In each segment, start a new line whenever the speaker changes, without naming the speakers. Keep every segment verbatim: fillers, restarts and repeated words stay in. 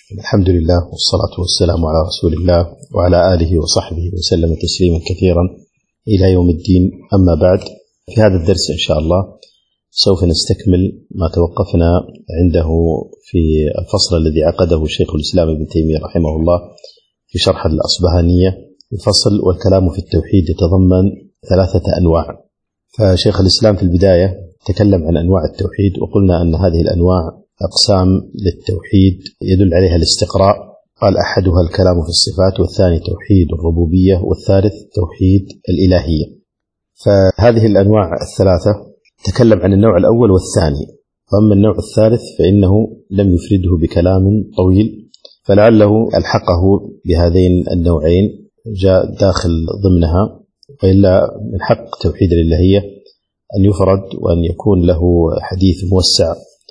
الحمد لله والصلاة والسلام على رسول الله وعلى آله وصحبه وسلم تسليما كثيرا إلى يوم الدين. أما بعد، في هذا الدرس إن شاء الله سوف نستكمل ما توقفنا عنده في الفصل الذي عقده شيخ الإسلام ابن تيمية رحمه الله في شرح الأصبهانية. الفصل والكلام في التوحيد يتضمن ثلاثة أنواع. فشيخ الإسلام في البداية تكلم عن أنواع التوحيد، وقلنا أن هذه الأنواع أقسام للتوحيد يدل عليها الاستقراء. قال أحدها الكلام في الصفات، والثاني توحيد الربوبية، والثالث توحيد الإلهية. فهذه الأنواع الثلاثة تكلم عن النوع الأول والثاني، فأما النوع الثالث فإنه لم يفرده بكلام طويل، فلعله ألحقه بهذين النوعين جاء داخل ضمنها، وإلا من حق توحيد الإلهية أن يفرد وأن يكون له حديث موسع،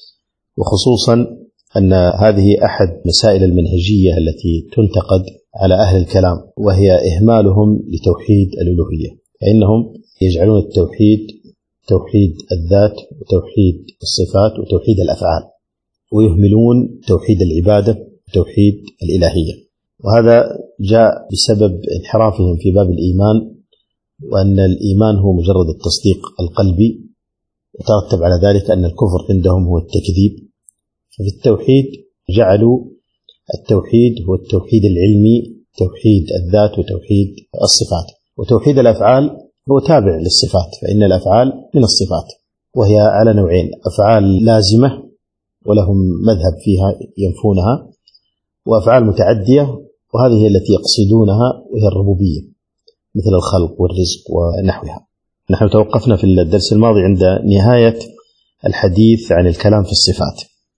وخصوصا أن هذه أحد مسائل المنهجية التي تنتقد على أهل الكلام، وهي إهمالهم لتوحيد الألوهية، فإنهم يجعلون التوحيد توحيد الذات وتوحيد الصفات وتوحيد الأفعال، ويهملون توحيد العبادة وتوحيد الإلهية. وهذا جاء بسبب انحرافهم في باب الإيمان، وأن الإيمان هو مجرد التصديق القلبي، وترتب على ذلك أن الكفر عندهم هو التكذيب. ففي التوحيد جعلوا التوحيد هو التوحيد العلمي، توحيد الذات وتوحيد الصفات، وتوحيد الأفعال هو تابع للصفات، فإن الأفعال من الصفات، وهي على نوعين: أفعال لازمة ولهم مذهب فيها ينفونها، وأفعال متعدية وهذه هي التي يقصدونها، وهي الربوبية مثل الخلق والرزق ونحوها. نحن توقفنا في الدرس الماضي عند نهاية الحديث عن الكلام في الصفات،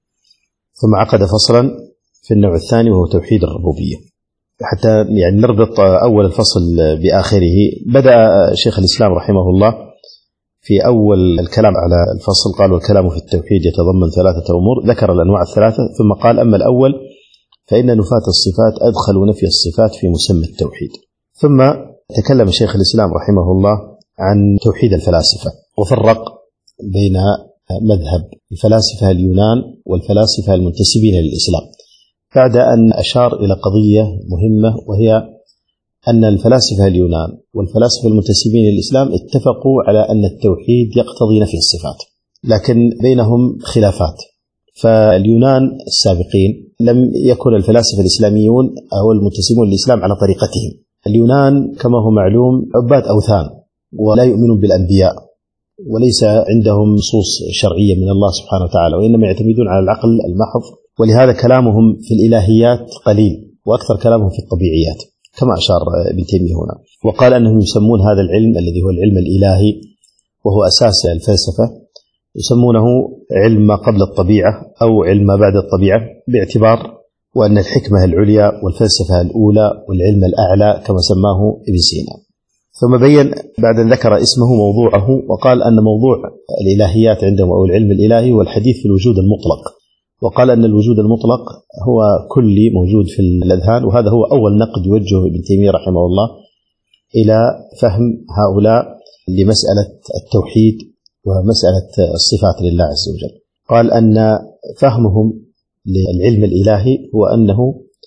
ثم عقد فصلا في النوع الثاني وهو توحيد الربوبية. حتى يعني نربط أول الفصل بآخره، بدأ شيخ الإسلام رحمه الله في أول الكلام على الفصل قال: والكلام في التوحيد يتضمن ثلاثة أمور. ذكر الأنواع الثلاثة ثم قال: أما الأول فإن نفاة الصفات أدخلوا نفي الصفات في مسمى التوحيد. ثم تكلم شيخ الإسلام رحمه الله عن توحيد الفلاسفة، وفرق بين مذهب الفلاسفة اليونان والفلاسفة المنتسبين للإسلام، بعد أن أشار إلى قضية مهمة، وهي أن الفلاسفة اليونان والفلاسفة المنتسبين للإسلام اتفقوا على أن التوحيد يقتضي نفي الصفات، لكن بينهم خلافات. فاليونان السابقين لم يكن الفلاسفة الإسلاميون أو المنتسبون للإسلام على طريقتهم. اليونان كما هو معلوم عباد أوثان، ولا يؤمنون بالأنبياء، وليس عندهم نصوص شرعية من الله سبحانه وتعالى، وإنما يعتمدون على العقل المحض، ولهذا كلامهم في الإلهيات قليل، وأكثر كلامهم في الطبيعيات كما أشار ابن تيمية هنا. وقال أنهم يسمون هذا العلم الذي هو العلم الإلهي وهو أساس الفلسفة، يسمونه علم ما قبل الطبيعة أو علم ما بعد الطبيعة، باعتبار وأن الحكمة العليا والفلسفة الأولى والعلم الأعلى كما سماه ابن سينا. ثم بين بعد أن ذكر اسمه موضوعه، وقال أن موضوع الإلهيات عندهم أو العلم الإلهي هو الحديث في الوجود المطلق، وقال أن الوجود المطلق هو كلي موجود في الأذهان، وهذا هو أول نقد يوجه ابن تيمية رحمه الله إلى فهم هؤلاء لمسألة التوحيد ومسألة الصفات لله عز وجل. قال أن فهمهم للعلم الإلهي هو أنه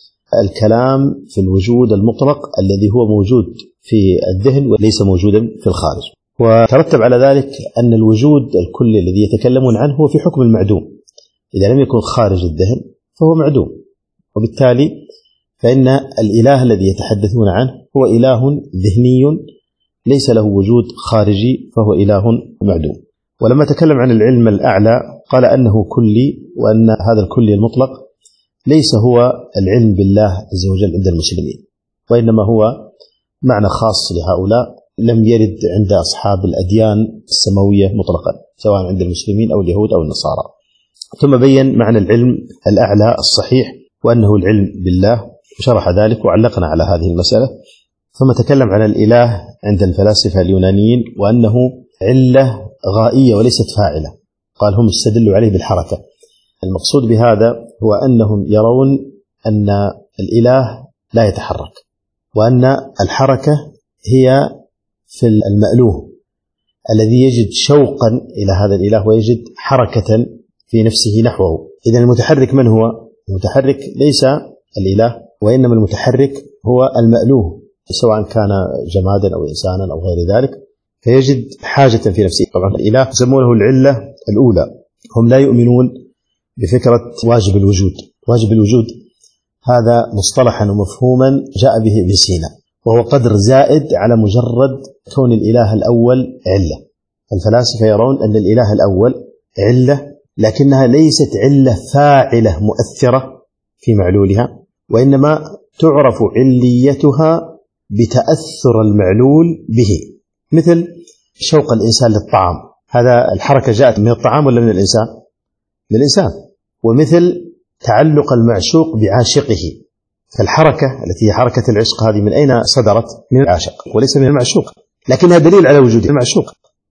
الكلام في الوجود المطلق الذي هو موجود في الذهن وليس موجودا في الخارج، وترتب على ذلك أن الوجود الكلي الذي يتكلمون عنه هو في حكم المعدوم، إذا لم يكن خارج الذهن فهو معدوم، وبالتالي فإن الإله الذي يتحدثون عنه هو إله ذهني ليس له وجود خارجي، فهو إله معدوم. ولما تكلم عن العلم الأعلى قال أنه كلي، وأن هذا الكلي المطلق ليس هو العلم بالله عز وجل عند المسلمين، وإنما هو معنى خاص لهؤلاء لم يرد عند أصحاب الأديان السماوية مطلقا، سواء عند المسلمين أو اليهود أو النصارى. ثم بين معنى العلم الأعلى الصحيح وأنه العلم بالله، وشرح ذلك وعلقنا على هذه المسألة. ثم تكلم عن الإله عند الفلاسفة اليونانيين وأنه علة غائية وليست فاعلة، قال هم استدلوا عليه بالحركة. المقصود بهذا هو أنهم يرون أن الإله لا يتحرك، وأن الحركة هي في المألوه الذي يجد شوقا إلى هذا الإله ويجد حركة في نفسه نحوه. إذن المتحرك من هو؟ المتحرك ليس الإله، وإنما المتحرك هو المألوه، سواء كان جمادا أو إنسانا أو غير ذلك، فيجد حاجة في نفسه. طبعا الإله يسمونه العلة الأولى. هم لا يؤمنون بفكرة واجب الوجود. واجب الوجود هذا مصطلحا ومفهوما جاء به ابن سينا، وهو قدر زائد على مجرد كون الإله الأول علة. الفلاسفة يرون أن الإله الأول علة، لكنها ليست علة فاعلة مؤثرة في معلولها، وإنما تعرف عليتها بتأثر المعلول به، مثل شوق الإنسان للطعام، هذا الحركة جاءت من الطعام ولا من الإنسان؟ من الإنسان. ومثل تعلق المعشوق بعاشقه، فالحركة التي هي حركة العشق هذه من أين صدرت؟ من العاشق وليس من المعشوق، لكنها دليل على وجود المعشوق.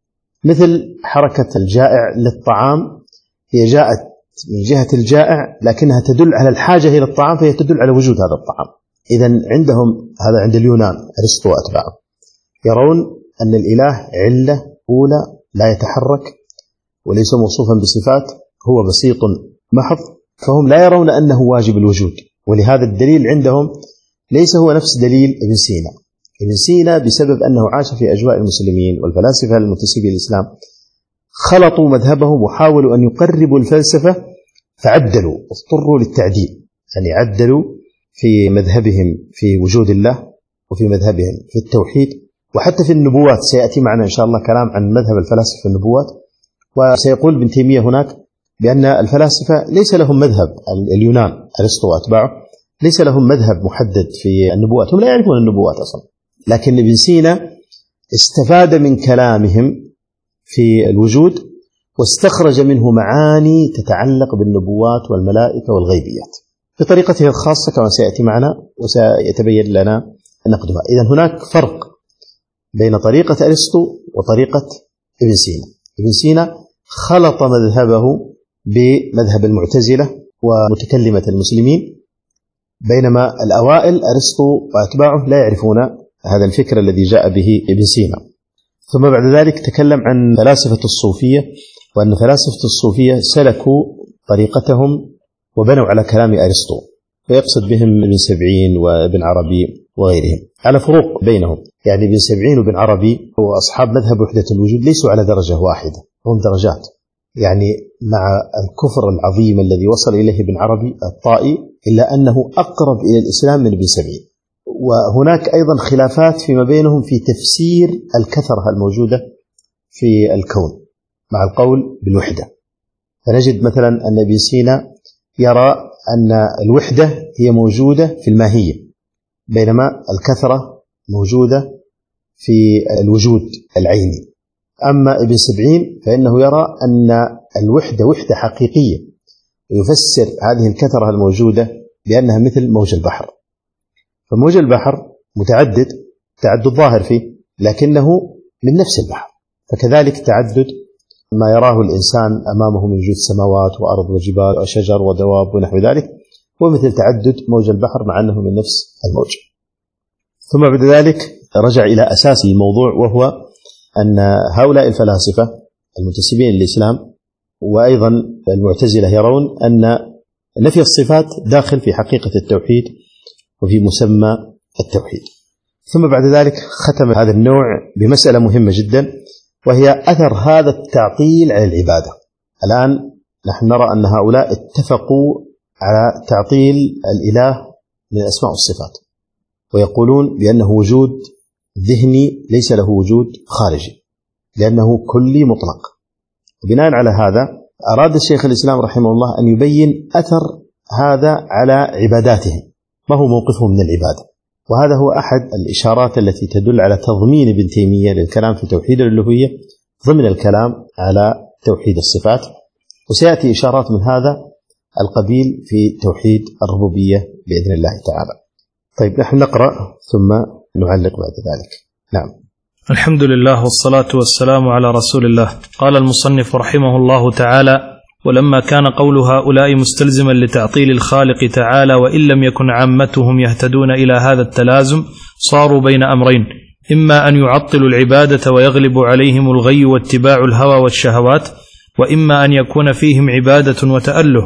مثل حركة الجائع للطعام، هي جاءت من جهة الجائع لكنها تدل على الحاجة إلى الطعام، فهي تدل على وجود هذا الطعام. إذن عندهم هذا عند اليونان أرسطو وأتباعه يرون أن الإله علة أولى لا يتحرك وليس موصوفا بصفات، هو بسيط محض، فهم لا يرون أنه واجب الوجود. ولهذا الدليل عندهم ليس هو نفس دليل ابن سينا. ابن سينا بسبب أنه عاش في أجواء المسلمين والفلاسفة المنتسبين للإسلام خلطوا مذهبهم وحاولوا أن يقربوا الفلسفة، فعدلوا، اضطروا للتعديل، يعني عدلوا في مذهبهم في وجود الله، وفي مذهبهم في التوحيد، وحتى في النبوات. سيأتي معنا إن شاء الله كلام عن مذهب الفلاسفة في النبوات، وسيقول ابن تيمية هناك بأن الفلاسفة ليس لهم مذهب. اليونان أرسطو وأتباعه ليس لهم مذهب محدد في النبوات، هم لا يعرفون النبوات أصلا، لكن ابن سينا استفاد من كلامهم في الوجود واستخرج منه معاني تتعلق بالنبوات والملائكة والغيبيات بطريقته الخاصة كما سيأتي معنا وسيتبين لنا نقدها. إذن هناك فرق بين طريقة أرسطو وطريقة ابن سينا. ابن سينا خلط مذهبه بمذهب المعتزلة ومتكلمة المسلمين، بينما الأوائل أرسطو وأتباعه لا يعرفون هذا الفكر الذي جاء به ابن سينا. ثم بعد ذلك تكلم عن فلاسفة الصوفية، وأن فلاسفة الصوفية سلكوا طريقتهم وبنوا على كلام أرسطو، ويقصد بهم ابن سبعين وابن عربي وغيرهم، على فروق بينهم. يعني ابن سبعين وابن عربي وأصحاب مذهب وحدة الوجود ليسوا على درجة واحدة، هم درجات. يعني مع الكفر العظيم الذي وصل إليه ابن عربي الطائي، إلا أنه أقرب إلى الإسلام من ابن سبعين. وهناك أيضا خلافات فيما بينهم في تفسير الكثرة الموجودة في الكون مع القول بالوحدة. فنجد مثلا أن ابن سينا يرى أن الوحدة هي موجودة في الماهية، بينما الكثرة موجودة في الوجود العيني. أما ابن سبعين فإنه يرى أن الوحدة وحدة حقيقية، ويفسر هذه الكثرة الموجودة بأنها مثل موج البحر. فموج البحر متعدد، تعدد ظاهر فيه، لكنه من نفس البحر. فكذلك تعدد ما يراه الإنسان أمامه من وجود سماوات وأرض وجبال وشجر ودواب ونحو ذلك، ومثل تعدد موج البحر مع أنه من نفس الموج. ثم بعد ذلك رجع إلى أساس الموضوع، وهو أن هؤلاء الفلاسفة المنتسبين للإسلام وأيضا المعتزلة يرون أن نفي الصفات داخل في حقيقة التوحيد وفي مسمى التوحيد. ثم بعد ذلك ختم هذا النوع بمسألة مهمة جدا، وهي أثر هذا التعطيل على العبادة. الآن نحن نرى أن هؤلاء اتفقوا على تعطيل الإله من الأسماء والصفات، ويقولون بأنه وجود ذهني ليس له وجود خارجي، لأنه كلي مطلق. وبناء على هذا أراد الشيخ الإسلام رحمه الله أن يبين أثر هذا على عباداتهم، ما هو موقفهم من العبادة. وهذا هو أحد الإشارات التي تدل على تضمين ابن تيمية للكلام في توحيد الألوهية ضمن الكلام على توحيد الصفات، وسيأتي إشارات من هذا القبيل في توحيد الربوبية بإذن الله تعالى. طيب نحن نقرأ ثم نعلق بعد ذلك. نعم.
الحمد لله والصلاة والسلام على رسول الله. قال المصنف رحمه الله تعالى: ولما كان قول هؤلاء مستلزما لتعطيل الخالق تعالى وإن لم يكن عامتهم يهتدون إلى هذا التلازم، صاروا بين أمرين: إما أن يعطلوا العبادة ويغلب عليهم الغي واتباع الهوى والشهوات، وإما أن يكون فيهم عبادة وتأله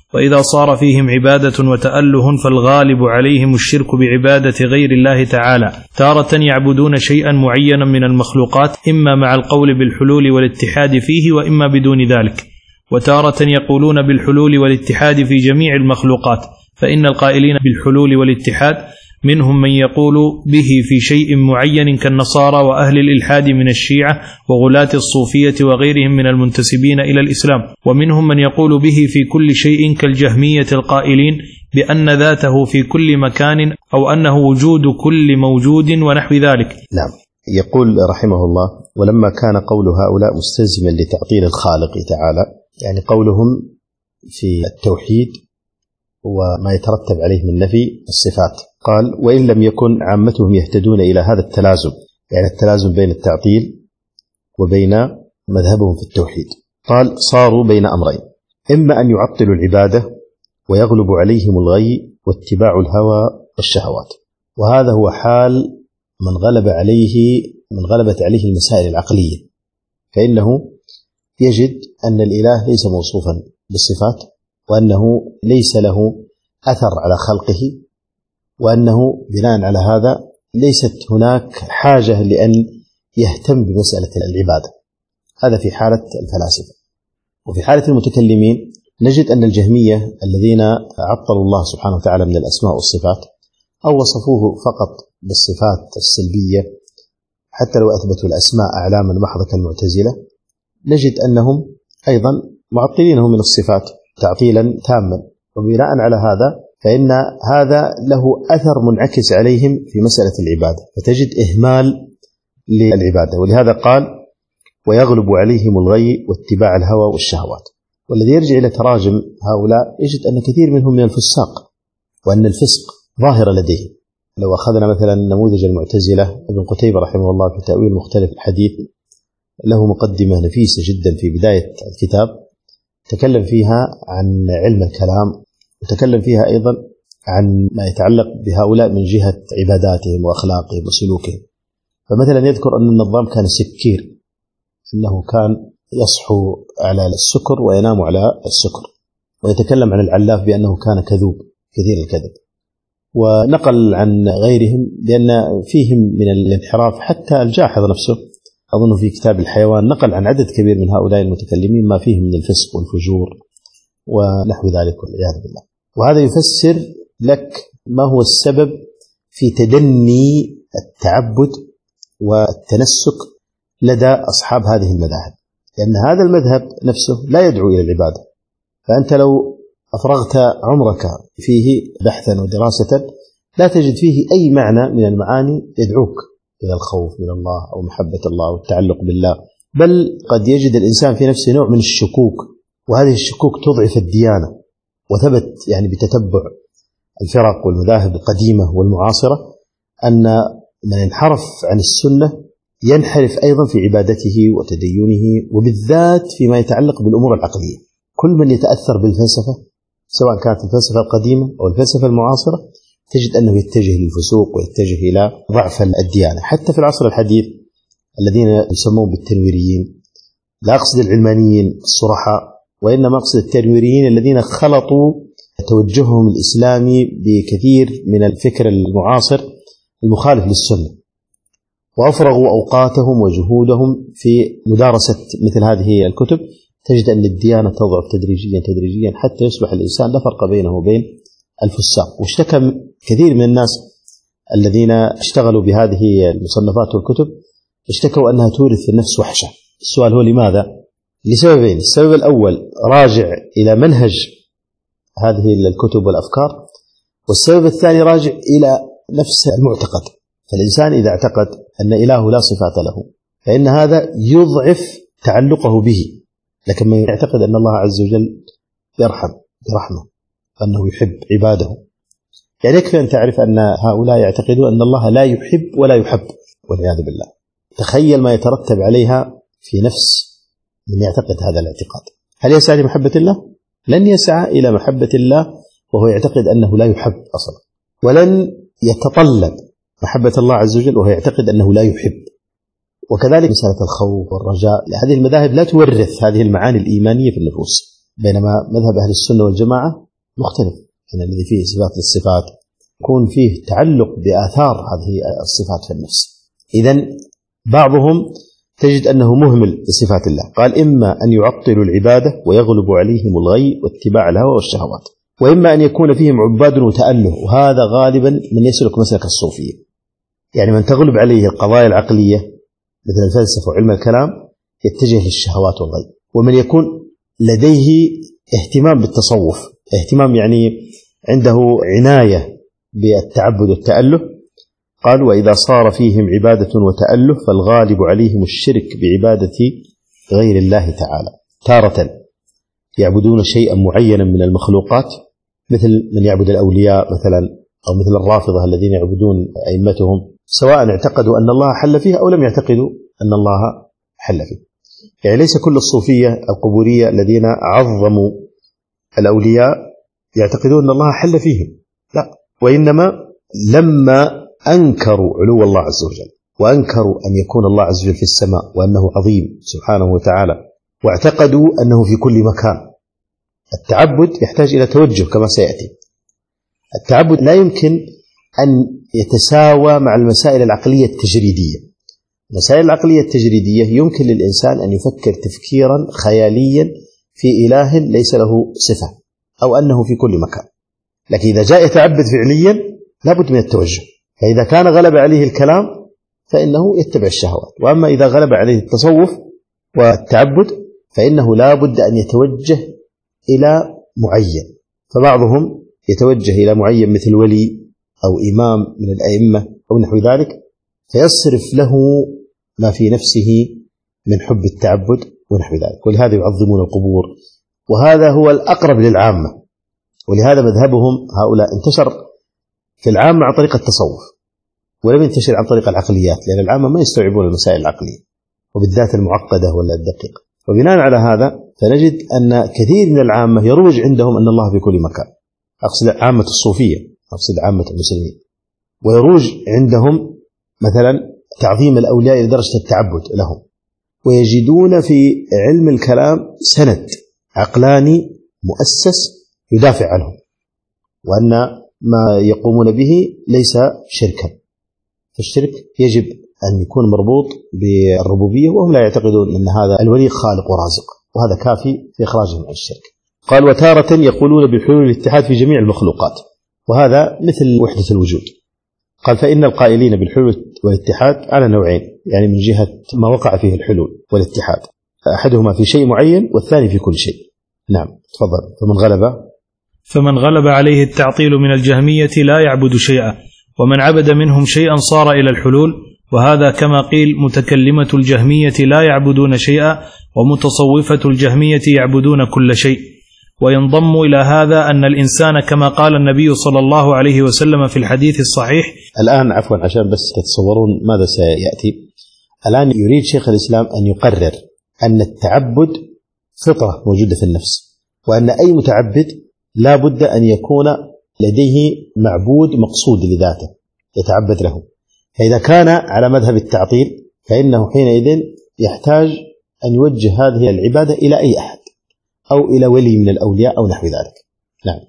وإذا صار فيهم عبادة وتأله فالغالب عليهم الشرك بعبادة غير الله تعالى، تارة يعبدون شيئا معينا من المخلوقات إما مع القول بالحلول والاتحاد فيه وإما بدون ذلك، وتارة يقولون بالحلول والاتحاد في جميع المخلوقات، فإن القائلين بالحلول والاتحاد منهم من يقول به في شيء معين كالنصارى وأهل الإلحاد من الشيعة وغلاة الصوفية وغيرهم من المنتسبين إلى الإسلام، ومنهم من يقول به في كل شيء كالجهمية القائلين بأن ذاته في كل مكان أو أنه وجود كل موجود ونحو ذلك.
نعم. يقول رحمه الله: ولما كان قول هؤلاء مستلزما لتعطيل الخالق تعالى، يعني قولهم في التوحيد وما يترتب عليه من نفي الصفات، قال: وإن لم يكن عامتهم يهتدون إلى هذا التلازم، يعني التلازم بين التعطيل وبين مذهبهم في التوحيد، قال: صاروا بين أمرين، إما أن يعطلوا العبادة ويغلب عليهم الغي واتباع الهوى والشهوات، وهذا هو حال من غلب عليه من غلبت عليه المسائل العقلية، فإنه يجد أن الإله ليس موصوفا بالصفات، وأنه ليس له أثر على خلقه، وأنه بناء على هذا ليست هناك حاجة لأن يهتم بمسألة العبادة. هذا في حالة الفلاسفة. وفي حالة المتكلمين نجد أن الجهمية الذين عطلوا الله سبحانه وتعالى من الأسماء والصفات أو وصفوه فقط بالصفات السلبية، حتى لو أثبتوا الأسماء أعلاما محضة كالمعتزلة، نجد أنهم أيضا معطلينه من الصفات تعطيلا تاما، وبناء على هذا فإن هذا له أثر منعكس عليهم في مسألة العبادة، فتجد إهمال للعبادة. ولهذا قال: ويغلب عليهم الغي واتباع الهوى والشهوات. والذي يرجع إلى تراجم هؤلاء يجد أن كثير منهم من الفساق، وأن الفسق ظاهر لديه. لو أخذنا مثلا نموذج المعتزلة، ابن قتيبة رحمه الله في تأويل مختلف الحديث له مقدمة نفيسة جدا في بداية الكتاب، تكلم فيها عن علم الكلام، وتكلم فيها أيضا عن ما يتعلق بهؤلاء من جهة عباداتهم وأخلاقهم وسلوكهم. فمثلا يذكر أن النظام كان سكير، أنه كان يصحو على السكر وينام على السكر، ويتكلم عن العلاف بأنه كان كذوب كثير الكذب، ونقل عن غيرهم لأن فيهم من الانحراف. حتى الجاحظ نفسه أظن في كتاب الحيوان نقل عن عدد كبير من هؤلاء المتكلمين ما فيه من الفسق والفجور ونحو ذلك والعياذ بالله. وهذا يفسر لك ما هو السبب في تدني التعبد والتنسك لدى أصحاب هذه المذاهب، لأن هذا المذهب نفسه لا يدعو إلى العبادة. فأنت لو أفرغت عمرك فيه بحثا ودراسة لا تجد فيه أي معنى من المعاني يدعوك إلى الخوف من الله أو محبة الله والتعلق بالله، بل قد يجد الإنسان في نفسه نوع من الشكوك، وهذه الشكوك تضعف الديانة. وثبت يعني بتتبع الفرق والمذاهب القديمة والمعاصرة أن من انحرف عن السنة ينحرف أيضا في عبادته وتدينه، وبالذات فيما يتعلق بالأمور العقلية. كل من يتأثر بالفلسفة سواء كانت الفلسفة القديمة أو الفلسفة المعاصرة تجد أنه يتجه للفسوق ويتجه إلى ضعف الديانة. حتى في العصر الحديث الذين يسمون بالتنويريين، لا أقصد العلمانيين الصرحاء، وإنما أقصد التنويريين الذين خلطوا توجههم الإسلامي بكثير من الفكر المعاصر المخالف للسنة، وأفرغوا أوقاتهم وجهودهم في مدارسة مثل هذه الكتب. تجد أن الديانة تضعف تدريجيا تدريجيا حتى يصبح الإنسان لا فرق بينه وبين الفساق. واشتكى كثير من الناس الذين اشتغلوا بهذه المصنفات والكتب اشتكوا أنها تورث في النفس وحشة. السؤال هو لماذا؟ لسببين: السبب الأول راجع إلى منهج هذه الكتب والأفكار، والسبب الثاني راجع إلى نفس المعتقد. فالإنسان إذا اعتقد أن إله لا صفات له فإن هذا يضعف تعلقه به، لكن من يعتقد أن الله عز وجل يرحم برحمة، أنه يحب عباده، يعني يكفي أن تعرف أن هؤلاء يعتقدون أن الله لا يحب ولا يحب والعياذ بالله. تخيل ما يترتب عليها في نفس من يعتقد هذا الاعتقاد. هل يسعى لمحبة الله؟ لن يسعى إلى محبة الله وهو يعتقد أنه لا يحب أصلا، ولن يتطلب محبة الله عز وجل وهو يعتقد أنه لا يحب. وكذلك مسألة الخوف والرجاء، هذه المذاهب لا تورث هذه المعاني الإيمانية في النفوس، بينما مذهب أهل السنة والجماعة مختلف، يعني الذي فيه إثبات للصفات يكون فيه تعلق بآثار هذه الصفات في النفس. إذن بعضهم تجد أنه مهمل بصفات الله، قال إما أن يعطلوا العبادة ويغلب عليهم الغي واتباع الهوى والشهوات، وإما أن يكون فيهم عباد وتأله، وهذا غالبا من يسلك مسلك الصوفية، يعني من تغلب عليه القضايا العقلية مثل الفلسفة وعلم الكلام يتجه للشهوات والغي. ومن يكون لديه اهتمام بالتصوف، اهتمام يعني عنده عناية بالتعبد والتأله، قال وإذا صار فيهم عبادة وتأله فالغالب عليهم الشرك بعبادة غير الله تعالى. تارة يعبدون شيئا معينا من المخلوقات مثل من يعبد الأولياء مثلا، أو مثل الرافضة الذين يعبدون أئمتهم سواء اعتقدوا أن الله حل فيه أو لم يعتقدوا أن الله حل فيه. يعني ليس كل الصوفية القبورية الذين عظموا الأولياء يعتقدون أن الله حل فيهم، لا، وإنما لما أنكروا علو الله عز وجل وأنكروا أن يكون الله عز وجل في السماء وأنه عظيم سبحانه وتعالى، واعتقدوا أنه في كل مكان. التعبد يحتاج إلى توجه كما سيأتي. التعبد لا يمكن أن يتساوى مع المسائل العقلية التجريدية. المسائل العقلية التجريدية يمكن للإنسان أن يفكر تفكيرا خياليا في إله ليس له صفة أو أنه في كل مكان، لكن إذا جاء يتعبد فعليا لابد من التوجه. فإذا كان غلب عليه الكلام فإنه يتبع الشهوات، وأما إذا غلب عليه التصوف والتعبد فإنه لابد أن يتوجه إلى معين. فبعضهم يتوجه إلى معين مثل ولي أو إمام من الأئمة أو نحو ذلك، فيصرف له ما في نفسه من حب التعبد ونحو ذلك، ولهذا يعظمون القبور، وهذا هو الأقرب للعامة. ولهذا مذهبهم هؤلاء انتشر في العامة عن طريق التصوف ولم ينتشر عن طريق العقليات، لأن العامة ما يستوعبون المسائل العقلية وبالذات المعقدة ولا الدقيقة. وبناء على هذا فنجد أن كثير من العامة يروج عندهم أن الله في كل مكان، أقصد عامة الصوفية، أقصد عامة المسلمين، ويروج عندهم مثلا تعظيم الأولياء إلى درجة التعبد لهم، ويجدون في علم الكلام سند عقلاني مؤسس يدافع عنهم، وأن ما يقومون به ليس شركا. فالشرك يجب أن يكون مربوط بالربوبية، وهم لا يعتقدون أن هذا الولي خالق ورازق، وهذا كافي في إخراجهم عن الشرك. قال وتارة يقولون بحلول الاتحاد في جميع المخلوقات، وهذا مثل وحدة الوجود. قال فإن القائلين بالحلول والاتحاد على نوعين، يعني من جهة ما وقع فيه الحلول والاتحاد، أحدهما في شيء معين والثاني في كل شيء. نعم تفضل. فمن غلب
فمن غلب عليه التعطيل من الجهمية لا يعبد شيئا، ومن عبد منهم شيئا صار إلى الحلول، وهذا كما قيل متكلمة الجهمية لا يعبدون شيئا، ومتصوفة الجهمية يعبدون كل شيء. وينضم إلى هذا أن الإنسان كما قال النبي صلى الله عليه وسلم في الحديث الصحيح.
الآن عفوا عشان بس تتصورون ماذا سيأتي، الآن يريد شيخ الإسلام أن يقرر أن التعبد فطرة موجودة في النفس، وأن أي متعبد لا بد أن يكون لديه معبود مقصود لذاته يتعبد له. فإذا كان على مذهب التعطيل فإنه حينئذ يحتاج أن يوجه هذه العبادة إلى أي أحد أو إلى ولي من الأولياء أو نحو ذلك. نعم.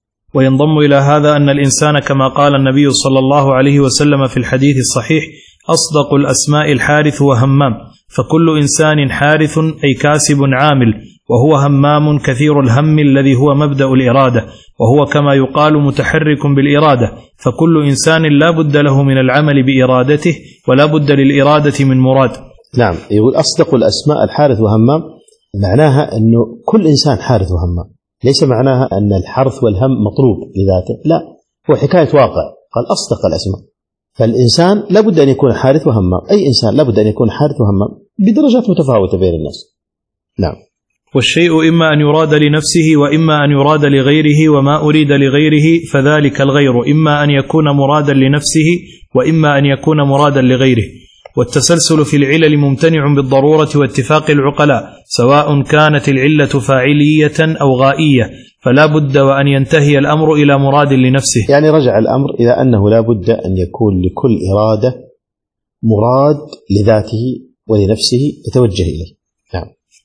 وينضم إلى هذا أن الإنسان كما قال النبي صلى الله عليه وسلم في الحديث الصحيح أصدق الأسماء الحارث وهمام، فكل إنسان حارث أي كاسب عامل، وهو همام كثير الهم الذي هو مبدأ الإرادة، وهو كما يقال متحرك بالإرادة. فكل إنسان لا بد له من العمل بإرادته، ولا بد للإرادة من مراد.
نعم. يقول أصدق الأسماء الحارث وهمام، معناها أنه كل إنسان حارث وهمام، ليس معناها أن الحرث والهم مطلوب لذاته، لا، هو حكاية واقع. قال أصدق الأسماء، فالإنسان لا بد أن يكون حارث وهمام، أي إنسان لا بد أن يكون حارث وهمام بدرجات متفاوتة بين الناس. نعم.
والشيء إما أن يراد لنفسه وإما أن يراد لغيره، وما أريد لغيره فذلك الغير إما أن يكون مرادا لنفسه وإما أن يكون مرادا لغيره. والتسلسل في العلل ممتنع بالضرورة واتفاق العقلاء، سواء كانت العلة فاعلية أو غائية، فلا بد وأن ينتهي الأمر إلى مراد لنفسه.
يعني رجع الأمر إلى أنه لا بد أن يكون لكل إرادة مراد لذاته ولنفسه يتوجه إليه. نعم.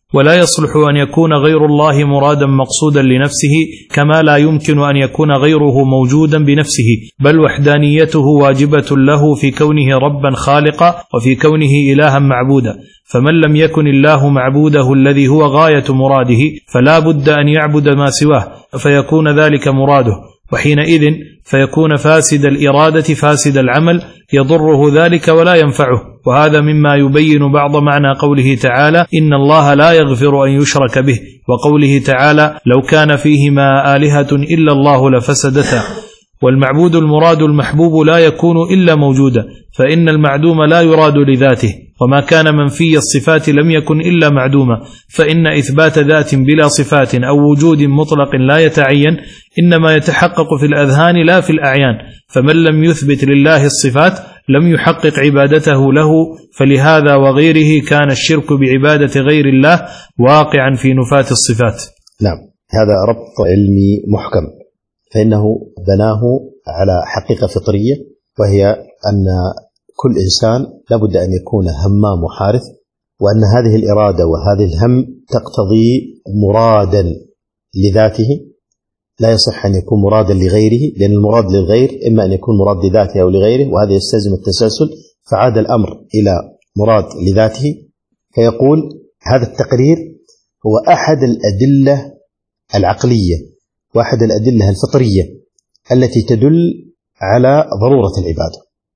ولا يصلح أن يكون غير الله مرادا مقصودا لنفسه، كما لا يمكن أن يكون غيره موجودا بنفسه، بل وحدانيته واجبة له في كونه ربا خالقا وفي كونه إلها معبودا. فمن لم يكن الله معبوده الذي هو غاية مراده فلا بد أن يعبد ما سواه، فيكون ذلك مراده، وحينئذ فيكون فاسد الإرادة فاسد العمل، يضره ذلك ولا ينفعه. وهذا مما يبين بعض معنى قوله تعالى: إن الله لا يغفر أن يشرك به، وقوله تعالى: لو كان فيهما آلهة إلا الله لفسدتا. والمعبود المراد المحبوب لا يكون إلا موجودا، فإن المعدوم لا يراد لذاته، وما كان منفي الصفات لم يكن إلا معدوما، فإن إثبات ذات بلا صفات أو وجود مطلق لا يتعين، إنما يتحقق في الأذهان لا في الأعيان. فمن لم يثبت لله الصفات لم يحقق عبادته له، فلهذا وغيره كان الشرك بعبادة غير الله واقعا في نفاة الصفات.
نعم، هذا ربط علمي محكم، فإنه بناه على حقيقة فطرية، وهي أن كل إنسان لابد أن يكون همام وحارث، وأن هذه الإرادة وهذه الهم تقتضي مرادا لذاته، لا يصح أن يكون مرادا لغيره، لأن المراد للغير إما أن يكون مراد لذاته أو لغيره، وهذا يستلزم التسلسل، فعاد الأمر إلى مراد لذاته. فيقول هذا التقرير هو أحد الأدلة العقلية واحد الأدلة الفطرية التي تدل على ضرورة العبادة،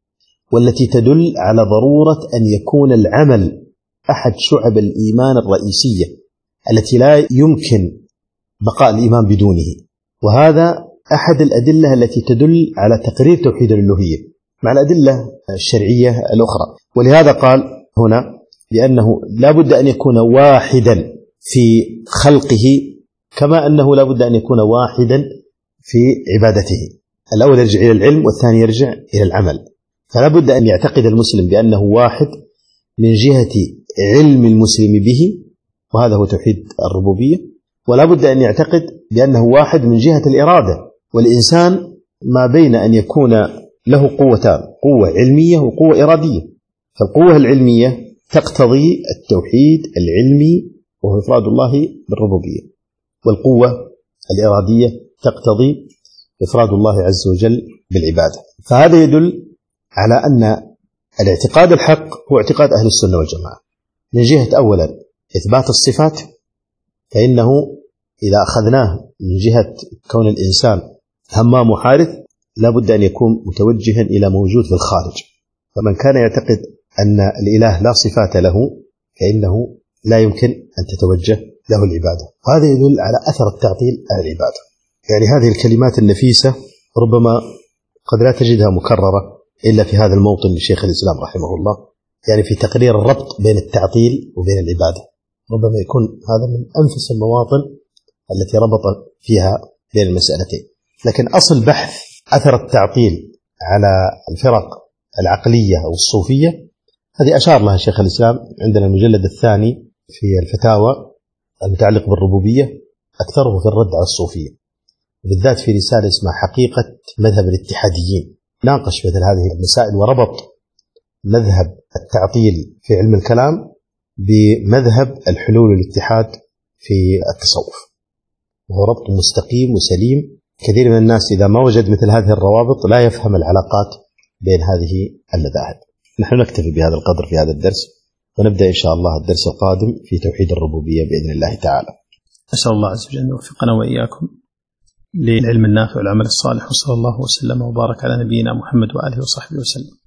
والتي تدل على ضرورة أن يكون العمل أحد شعب الإيمان الرئيسية التي لا يمكن بقاء الإيمان بدونه. وهذا أحد الأدلة التي تدل على تقرير توحيد الألوهية مع الأدلة الشرعية الأخرى. ولهذا قال هنا لأنه لا بد أن يكون واحدا في خلقه، كما أنه لا بد أن يكون واحدا في عبادته. الأول يرجع إلى العلم والثاني يرجع إلى العمل. فلا بد أن يعتقد المسلم بأنه واحد من جهة علم المسلم به، وهذا هو توحيد الربوبية، ولا بد أن يعتقد بأنه واحد من جهة الإرادة. والإنسان ما بين أن يكون له قوتان، قوة علمية وقوة إرادية. فالقوة العلمية تقتضي التوحيد العلمي وهو إفراد الله بالربوبية، والقوة الإرادية تقتضي إفراد الله عز وجل بالعبادة. فهذا يدل على أن الاعتقاد الحق هو اعتقاد أهل السنة والجماعة من جهة أولا إثبات الصفات، فإنه إذا أخذناه من جهة كون الإنسان همام وحارث لا بد أن يكون متوجها إلى موجود في الخارج. فمن كان يعتقد أن الإله لا صفات له فإنه لا يمكن أن تتوجه له العبادة. وهذا يدل على أثر التعطيل على العبادة. يعني هذه الكلمات النفيسة ربما قد لا تجدها مكررة إلا في هذا الموطن لشيخ الإسلام رحمه الله، يعني في تقرير الربط بين التعطيل وبين العبادة. ربما يكون هذا من أنفس المواطن التي ربط فيها بين المسألتين. لكن أصل بحث أثر التعطيل على الفرق العقلية أو الصوفية هذه أشار لها شيخ الإسلام عندنا المجلد الثاني في الفتاوى المتعلق بالربوبية، أكثره في الرد على الصوفية، بالذات في رسالة اسمها حقيقة مذهب الاتحاديين، ناقش مثل هذه المسائل وربط مذهب التعطيل في علم الكلام بمذهب الحلول والاتحاد في التصوف، وهو ربط مستقيم وسليم. كثير من الناس إذا ما وجد مثل هذه الروابط لا يفهم العلاقات بين هذه المذاهب. نحن نكتفي بهذا القدر في هذا الدرس، ونبدأ إن شاء الله الدرس القادم في توحيد الربوبية بإذن الله تعالى.
أسأل الله عز وجل أن يوفقنا وإياكم للعلم النافع والعمل الصالح، وصلى الله وسلم وبارك على نبينا محمد وآله وصحبه وسلم.